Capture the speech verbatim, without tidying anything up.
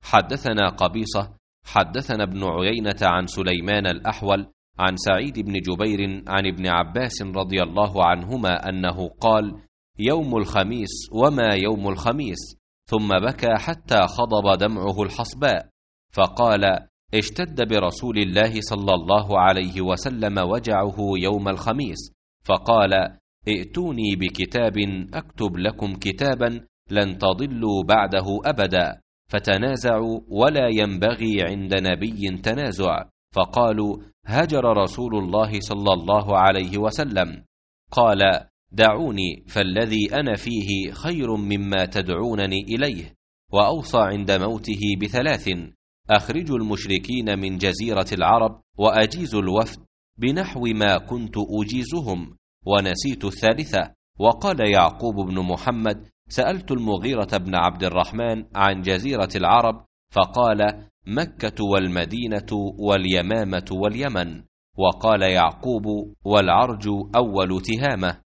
حدثنا قبيصة حدثنا ابن عيينة عن سليمان الأحول عن سعيد بن جبير عن ابن عباس رضي الله عنهما أنه قال: يوم الخميس وما يوم الخميس، ثم بكى حتى خضب دمعه الحصباء، فقال: اشتد برسول الله صلى الله عليه وسلم وجعه يوم الخميس، فقال: ائتوني بكتاب أكتب لكم كتابا لن تضلوا بعده أبدا، فتنازعوا ولا ينبغي عند نبي تنازع، فقالوا: هجر رسول الله صلى الله عليه وسلم. قال: دعوني فالذي أنا فيه خير مما تدعونني إليه. وأوصى عند موته بثلاث: أخرجوا المشركين من جزيرة العرب وأجيزوا الوفد بنحو ما كنت أجيزهم. ونسيت الثالثة. وقال يعقوب بن محمد: سألت المغيرة بن عبد الرحمن عن جزيرة العرب، فقال: مكة والمدينة واليمامة واليمن. وقال يعقوب: والعرج أول تهامة.